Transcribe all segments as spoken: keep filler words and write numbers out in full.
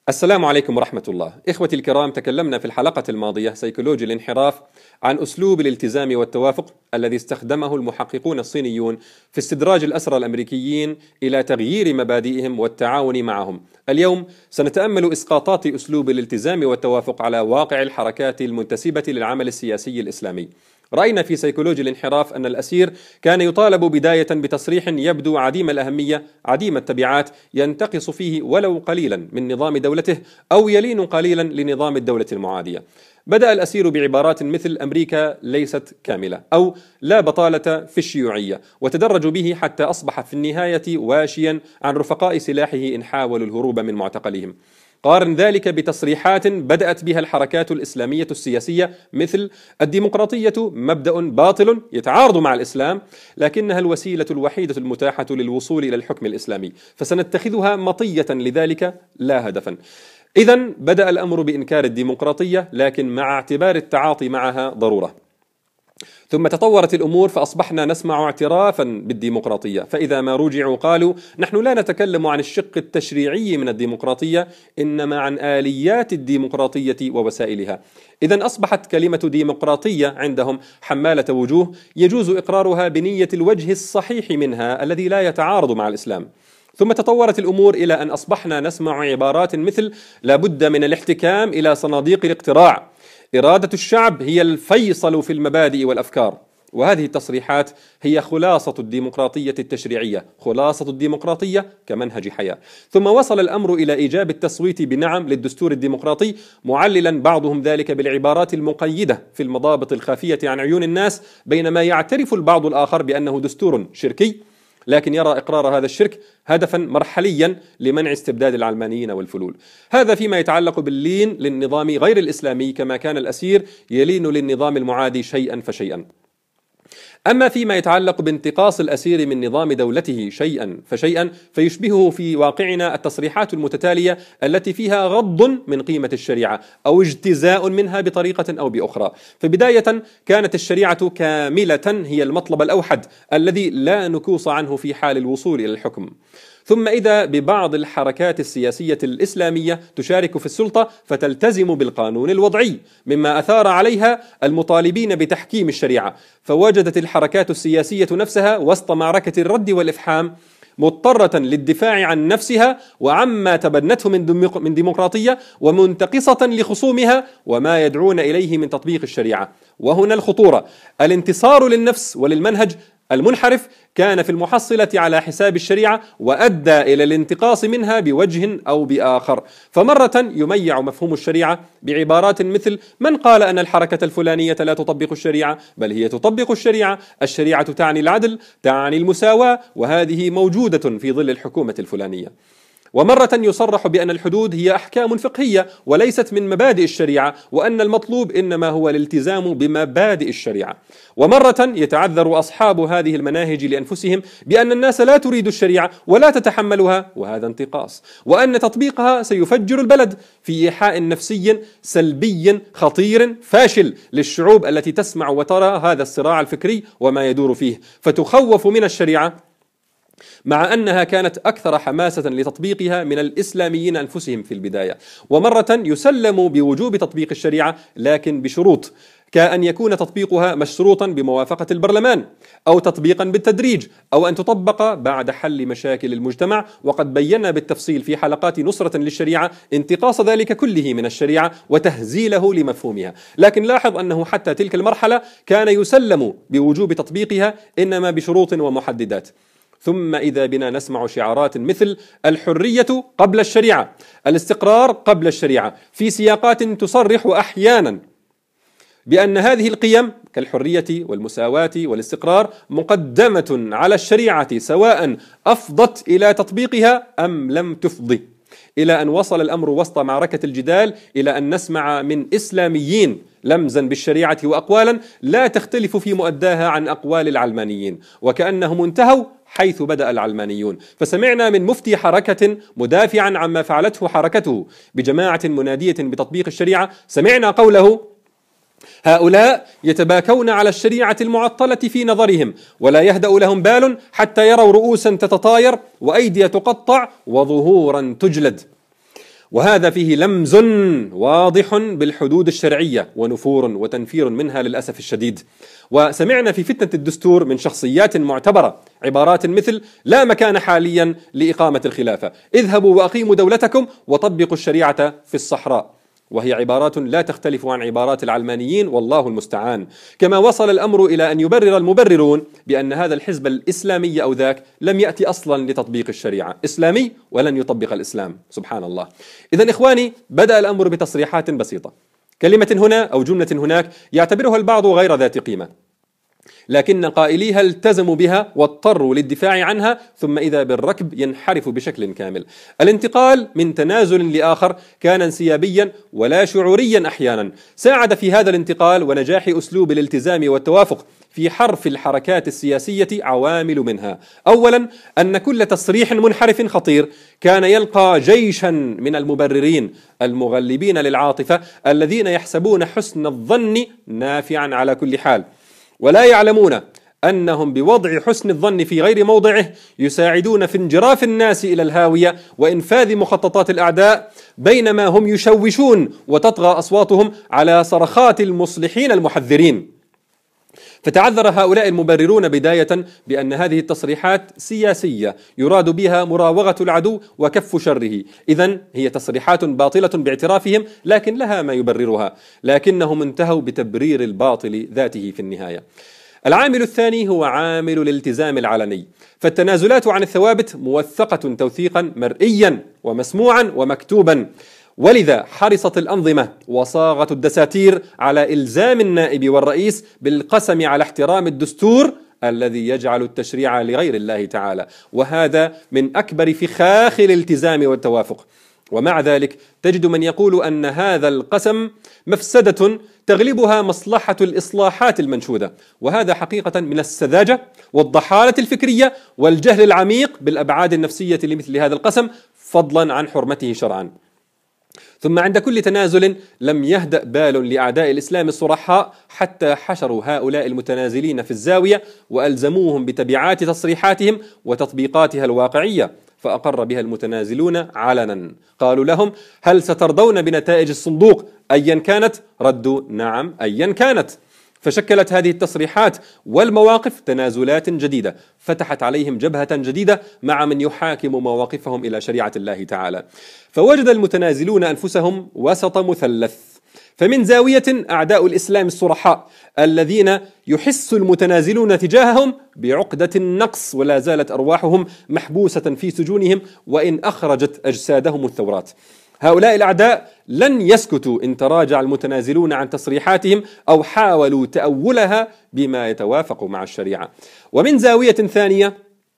السلام عليكم ورحمة الله. إخوتي الكرام، تكلمنا في الحلقة الماضية سيكولوجي الانحراف عن أسلوب الالتزام والتوافق الذي استخدمه المحققون الصينيون في استدراج الأسرى الأمريكيين إلى تغيير مبادئهم والتعاون معهم. اليوم سنتأمل إسقاطات أسلوب الالتزام والتوافق على واقع الحركات المنتسبة للعمل السياسي الإسلامي. رأينا في سيكولوجي الانحراف أن الأسير كان يطالب بداية بتصريح يبدو عديم الأهمية عديم التبعات ينتقص فيه ولو قليلا من نظام دولته أو يلين قليلا لنظام الدولة المعادية. بدأ الأسير بعبارات مثل أمريكا ليست كاملة أو لا بطالة في الشيوعية، وتدرجوا به حتى أصبح في النهاية واشيا عن رفقاء سلاحه إن حاولوا الهروب من معتقلهم. قارن ذلك بتصريحات بدأت بها الحركات الإسلامية السياسية مثل الديمقراطية مبدأ باطل يتعارض مع الإسلام لكنها الوسيلة الوحيدة المتاحة للوصول إلى الحكم الإسلامي، فسنتخذها مطية لذلك لا هدفا. إذن بدأ الأمر بإنكار الديمقراطية لكن مع اعتبار التعاطي معها ضرورة. ثم تطورت الأمور فأصبحنا نسمع اعترافا بالديمقراطية، فإذا ما رجعوا قالوا نحن لا نتكلم عن الشق التشريعي من الديمقراطية إنما عن آليات الديمقراطية ووسائلها. إذن أصبحت كلمة ديمقراطية عندهم حمالة وجوه يجوز إقرارها بنية الوجه الصحيح منها الذي لا يتعارض مع الإسلام. ثم تطورت الأمور إلى أن أصبحنا نسمع عبارات مثل لا بد من الاحتكام إلى صناديق الاقتراع، إرادة الشعب هي الفيصل في المبادئ والأفكار. وهذه التصريحات هي خلاصة الديمقراطية التشريعية، خلاصة الديمقراطية كمنهج حياة. ثم وصل الأمر إلى إيجاب التصويت بنعم للدستور الديمقراطي، معللا بعضهم ذلك بالعبارات المقيدة في المضابط الخافية عن عيون الناس، بينما يعترف البعض الآخر بأنه دستور شركي لكن يرى إقرار هذا الشرك هدفا مرحليا لمنع استبداد العلمانيين والفلول. هذا فيما يتعلق باللين للنظام غير الإسلامي، كما كان الأسير يلين للنظام المعادي شيئا فشيئا. أما فيما يتعلق بانتقاص الأسير من نظام دولته شيئا فشيئا فيشبهه في واقعنا التصريحات المتتالية التي فيها غض من قيمة الشريعة أو اجتزاء منها بطريقة أو بأخرى. فبداية كانت الشريعة كاملة هي المطلب الأوحد الذي لا نكوص عنه في حال الوصول إلى الحكم. ثم إذا ببعض الحركات السياسية الإسلامية تشارك في السلطة فتلتزم بالقانون الوضعي، مما أثار عليها المطالبين بتحكيم الشريعة، فوجدت الحركات السياسية نفسها وسط معركة الرد والإفحام مضطرة للدفاع عن نفسها وعما تبنته من ديمقراطية ومنتقصة لخصومها وما يدعون إليه من تطبيق الشريعة. وهنا الخطورة، الانتصار للنفس وللمنهج المنحرف كان في المحصلة على حساب الشريعة وأدى إلى الانتقاص منها بوجه أو بآخر. فمرة يميع مفهوم الشريعة بعبارات مثل من قال أن الحركة الفلانية لا تطبق الشريعة، بل هي تطبق الشريعة، الشريعة تعني العدل، تعني المساواة، وهذه موجودة في ظل الحكومة الفلانية. ومرة يصرح بأن الحدود هي أحكام فقهية وليست من مبادئ الشريعة، وأن المطلوب إنما هو الالتزام بمبادئ الشريعة. ومرة يتعذر أصحاب هذه المناهج لأنفسهم بأن الناس لا تريد الشريعة ولا تتحملها، وهذا انتقاص، وأن تطبيقها سيفجر البلد في إيحاء نفسي سلبي خطير فاشل للشعوب التي تسمع وترى هذا الصراع الفكري وما يدور فيه، فتخوف من الشريعة مع أنها كانت أكثر حماسة لتطبيقها من الإسلاميين أنفسهم في البداية. ومرة يسلم بوجوب تطبيق الشريعة لكن بشروط، كأن يكون تطبيقها مشروطا بموافقة البرلمان أو تطبيقا بالتدريج أو أن تطبق بعد حل مشاكل المجتمع. وقد بينا بالتفصيل في حلقات نصرة للشريعة انتقاص ذلك كله من الشريعة وتهزيله لمفهومها. لكن لاحظ أنه حتى تلك المرحلة كان يسلم بوجوب تطبيقها إنما بشروط ومحددات. ثم إذا بنا نسمع شعارات مثل الحرية قبل الشريعة، الاستقرار قبل الشريعة، في سياقات تصرح أحيانا بأن هذه القيم كالحرية والمساواة والاستقرار مقدمة على الشريعة سواء أفضت إلى تطبيقها أم لم تفضي، إلى أن وصل الأمر وسط معركة الجدال إلى أن نسمع من إسلاميين لمزا بالشريعة وأقوالا لا تختلف في مؤداها عن أقوال العلمانيين، وكأنهم انتهوا حيث بدأ العلمانيون. فسمعنا من مفتي حركة مدافعا عما فعلته حركته بجماعة منادية بتطبيق الشريعة، سمعنا قوله هؤلاء يتباكون على الشريعة المعطلة في نظرهم ولا يهدأ لهم بال حتى يروا رؤوسا تتطاير وأيدي تقطع وظهورا تجلد. وهذا فيه لمز واضح بالحدود الشرعية ونفور وتنفير منها للأسف الشديد. وسمعنا في فتنة الدستور من شخصيات معتبرة عبارات مثل: لا مكان حاليا لإقامة الخلافة، اذهبوا وأقيموا دولتكم وطبقوا الشريعة في الصحراء، وهي عبارات لا تختلف عن عبارات العلمانيين والله المستعان. كما وصل الأمر إلى أن يبرر المبررون بأن هذا الحزب الإسلامي أو ذاك لم يأتي أصلا لتطبيق الشريعة، إسلامي ولن يطبق الإسلام، سبحان الله. إذن إخواني، بدأ الأمر بتصريحات بسيطة، كلمة هنا أو جملة هناك يعتبرها البعض غير ذات قيمة، لكن قائليها التزموا بها واضطروا للدفاع عنها، ثم إذا بالركب ينحرف بشكل كامل. الانتقال من تنازل لآخر كان انسيابيا ولا شعوريا أحيانا. ساعد في هذا الانتقال ونجاح أسلوب الالتزام والتوافق في حرف الحركات السياسية عوامل منها. أولا، أن كل تصريح منحرف خطير كان يلقى جيشا من المبررين المغلبين للعاطفة الذين يحسبون حسن الظن نافعا على كل حال، ولا يعلمون أنهم بوضع حسن الظن في غير موضعه يساعدون في انجراف الناس إلى الهاوية وإنفاذ مخططات الأعداء، بينما هم يشوشون وتطغى أصواتهم على صرخات المصلحين المحذرين. فتعذر هؤلاء المبررون بداية بأن هذه التصريحات سياسية يراد بها مراوغة العدو وكف شره، إذن هي تصريحات باطلة باعترافهم، لكن لها ما يبررها، لكنهم انتهوا بتبرير الباطل ذاته في النهاية. العامل الثاني هو عامل الالتزام العلني، فالتنازلات عن الثوابت موثقة توثيقا مرئيا ومسموعا ومكتوبا، ولذا حرصت الأنظمة وصاغت الدساتير على إلزام النائب والرئيس بالقسم على احترام الدستور الذي يجعل التشريع لغير الله تعالى، وهذا من أكبر فخاخ الالتزام والتوافق. ومع ذلك تجد من يقول أن هذا القسم مفسدة تغلبها مصلحة الإصلاحات المنشودة، وهذا حقيقة من السذاجة والضحالة الفكرية والجهل العميق بالأبعاد النفسية لمثل هذا القسم، فضلا عن حرمته شرعا. ثم عند كل تنازل لم يهدأ بال لأعداء الإسلام الصرحاء حتى حشروا هؤلاء المتنازلين في الزاوية وألزموهم بتبعات تصريحاتهم وتطبيقاتها الواقعية، فأقر بها المتنازلون علنا. قالوا لهم: هل سترضون بنتائج الصندوق أيا كانت؟ ردوا: نعم أيا كانت. فشكلت هذه التصريحات والمواقف تنازلات جديدة فتحت عليهم جبهة جديدة مع من يحاكم مواقفهم إلى شريعة الله تعالى. فوجد المتنازلون أنفسهم وسط مثلث، فمن زاوية أعداء الإسلام الصرحاء الذين يحس المتنازلون تجاههم بعقدة النقص ولا زالت أرواحهم محبوسة في سجونهم وإن أخرجت أجسادهم الثورات. هؤلاء الأعداء لن يسكتوا إن تراجع المتنازلون عن تصريحاتهم أو حاولوا تأولها بما يتوافق مع الشريعة. ومن زاوية ثانية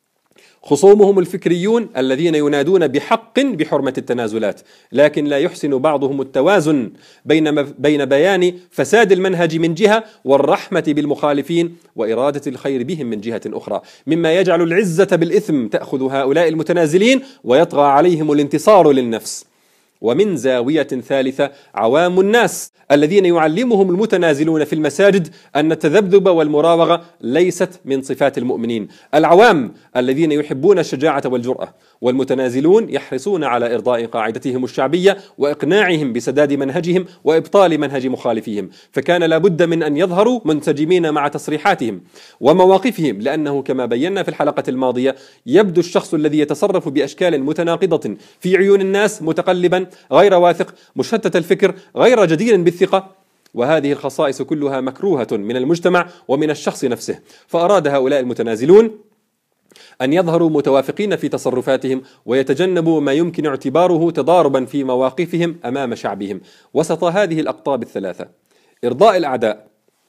خصومهم الفكريون الذين ينادون بحق بحرمة التنازلات، لكن لا يحسن بعضهم التوازن بين بين بيان فساد المنهج من جهة والرحمة بالمخالفين وإرادة الخير بهم من جهة أخرى، مما يجعل العزة بالإثم تأخذ هؤلاء المتنازلين ويطغى عليهم الانتصار للنفس. ومن زاوية ثالثة عوام الناس الذين يعلمهم المتنازلون في المساجد أن التذبذب والمراوغة ليست من صفات المؤمنين، العوام الذين يحبون الشجاعة والجرأة، والمتنازلون يحرصون على إرضاء قاعدتهم الشعبية وإقناعهم بسداد منهجهم وإبطال منهج مخالفيهم، فكان لابد من أن يظهروا منسجمين مع تصريحاتهم ومواقفهم، لأنه كما بينا في الحلقة الماضية يبدو الشخص الذي يتصرف بأشكال متناقضة في عيون الناس متقلبا غير واثق مشتت الفكر غير جدير بالثقة، وهذه الخصائص كلها مكروهة من المجتمع ومن الشخص نفسه. فأراد هؤلاء المتنازلون أن يظهروا متوافقين في تصرفاتهم ويتجنبوا ما يمكن اعتباره تضاربا في مواقفهم أمام شعبهم وسط هذه الأقطاب الثلاثة: إرضاء الأعداء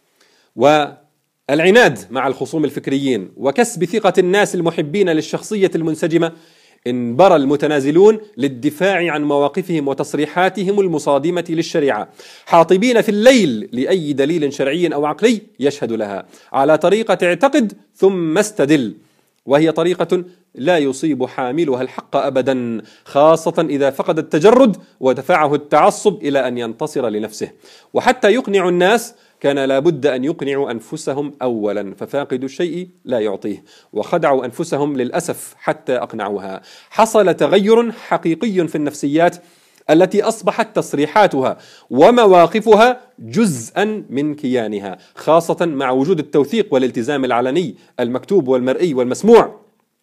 والعناد مع الخصوم الفكريين وكسب ثقة الناس المحبين للشخصية المنسجمة. انبرى المتنازلون للدفاع عن مواقفهم وتصريحاتهم المصادمة للشريعة، حاطبين في الليل لأي دليل شرعي أو عقلي يشهد لها، على طريقة اعتقد ثم استدل، وهي طريقة لا يصيب حاملها الحق أبدا، خاصة إذا فقد التجرد ودفعه التعصب إلى أن ينتصر لنفسه. وحتى يقنع الناس كان لابد أن يقنعوا أنفسهم أولا، ففاقد الشيء لا يعطيه، وخدعوا أنفسهم للأسف حتى أقنعوها. حصل تغير حقيقي في النفسيات التي أصبحت تصريحاتها ومواقفها جزءا من كيانها، خاصة مع وجود التوثيق والالتزام العلني المكتوب والمرئي والمسموع.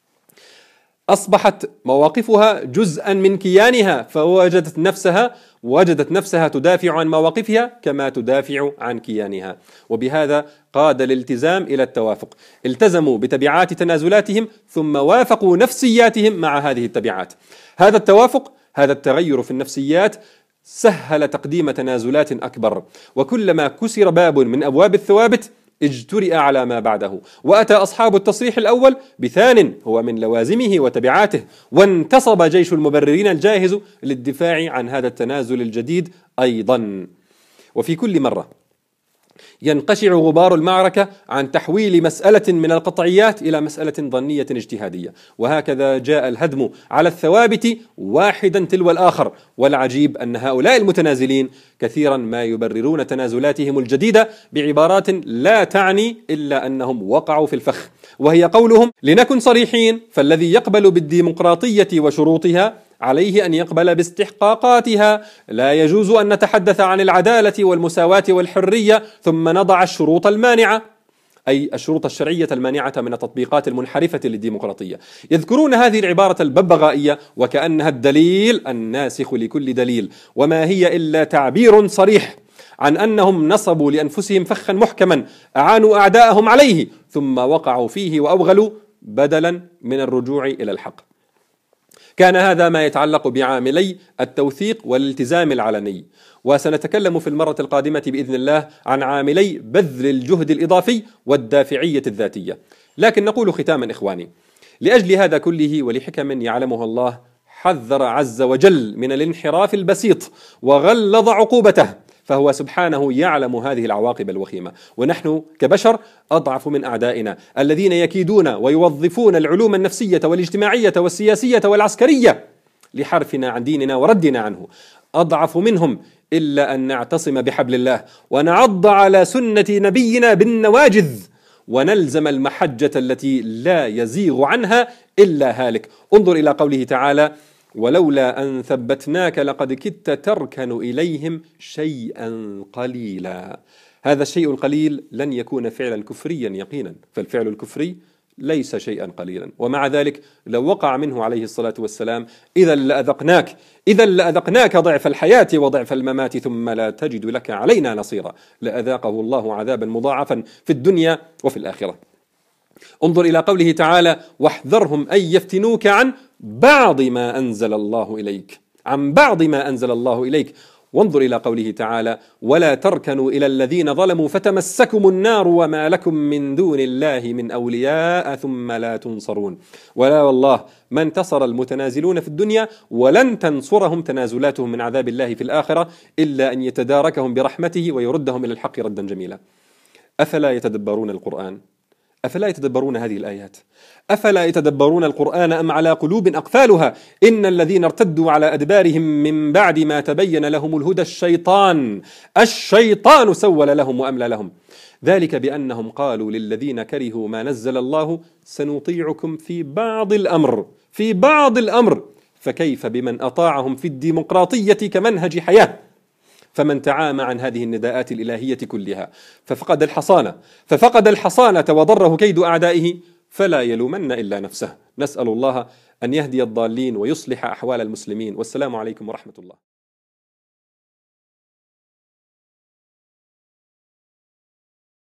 أصبحت مواقفها جزءا من كيانها، فوجدت نفسها وجدت نفسها تدافع عن مواقفها كما تدافع عن كيانها. وبهذا قاد الالتزام إلى التوافق، التزموا بتبعات تنازلاتهم ثم وافقوا نفسياتهم مع هذه التبعات. هذا التوافق، هذا التغير في النفسيات سهل تقديم تنازلات أكبر، وكلما كسر باب من أبواب الثوابت اجترئ على ما بعده، وأتى أصحاب التصريح الأول بثان هو من لوازمه وتبعاته، وانتصب جيش المبررين الجاهز للدفاع عن هذا التنازل الجديد أيضا. وفي كل مرة ينقشع غبار المعركة عن تحويل مسألة من القطعيات إلى مسألة ظنية اجتهادية، وهكذا جاء الهدم على الثوابت واحدا تلو الآخر. والعجيب أن هؤلاء المتنازلين كثيرا ما يبررون تنازلاتهم الجديدة بعبارات لا تعني إلا أنهم وقعوا في الفخ، وهي قولهم: لنكن صريحين، فالذي يقبل بالديمقراطية وشروطها عليه أن يقبل باستحقاقاتها، لا يجوز أن نتحدث عن العدالة والمساواة والحرية ثم نضع الشروط المانعة، أي الشروط الشرعية المانعة من التطبيقات المنحرفة للديمقراطية. يذكرون هذه العبارة الببغائية وكأنها الدليل الناسخ لكل دليل، وما هي إلا تعبير صريح عن أنهم نصبوا لأنفسهم فخا محكما أعانوا أعداءهم عليه ثم وقعوا فيه وأوغلوا بدلا من الرجوع إلى الحق. كان هذا ما يتعلق بعاملي التوثيق والالتزام العلني، وسنتكلم في المرة القادمة بإذن الله عن عاملي بذل الجهد الإضافي والدافعية الذاتية. لكن نقول ختاما إخواني، لأجل هذا كله ولحكم يعلمها الله حذر عز وجل من الانحراف البسيط وغلظ عقوبته، فهو سبحانه يعلم هذه العواقب الوخيمة، ونحن كبشر أضعف من أعدائنا الذين يكيدون ويوظفون العلوم النفسية والاجتماعية والسياسية والعسكرية لحرفنا عن ديننا وردنا عنه. أضعف منهم، إلا أن نعتصم بحبل الله ونعض على سنة نبينا بالنواجذ ونلزم المحجة التي لا يزيغ عنها إلا هالك. انظر إلى قوله تعالى: ولولا أن ثبتناك لقد كدت تركن إليهم شيئا قليلا. هذا الشيء القليل لن يكون فعلا كفريا يقينا، فالفعل الكفري ليس شيئا قليلا، ومع ذلك لو وقع منه عليه الصلاة والسلام إذا لأذقناك إذا لأذقناك ضعف الحياة وضعف الممات ثم لا تجد لك علينا نصيرا، لأذاقه الله عذابا مضاعفا في الدنيا وفي الآخرة. انظر إلى قوله تعالى: واحذرهم أن يفتنوك عن بعض ما أنزل الله إليك، عن بعض ما أنزل الله إليك. وانظر إلى قوله تعالى: ولا تركنوا إلى الذين ظلموا فتمسكم النار وما لكم من دون الله من أولياء ثم لا تنصرون. ولا والله ما انتصر المتنازلون في الدنيا ولن تنصرهم تنازلاتهم من عذاب الله في الآخرة إلا أن يتداركهم برحمته ويردهم إلى الحق ردا جميلا. أفلا يتدبرون القرآن؟ أفلا يتدبرون هذه الآيات؟ أفلا يتدبرون القرآن أم على قلوب أقفالها؟ إن الذين ارتدوا على أدبارهم من بعد ما تبين لهم الهدى الشيطان الشيطان سول لهم وأملى لهم، ذلك بأنهم قالوا للذين كرهوا ما نزل الله سنطيعكم في بعض الأمر في بعض الأمر فكيف بمن أطاعهم في الديمقراطية كمنهج حياة؟ فمن تعامى عن هذه النداءات الإلهية كلها ففقد الحصانة ففقد الحصانة وضره كيد أعدائه، فلا يلومن إلا نفسه. نسأل الله أن يهدي الضالين ويصلح أحوال المسلمين، والسلام عليكم ورحمة الله.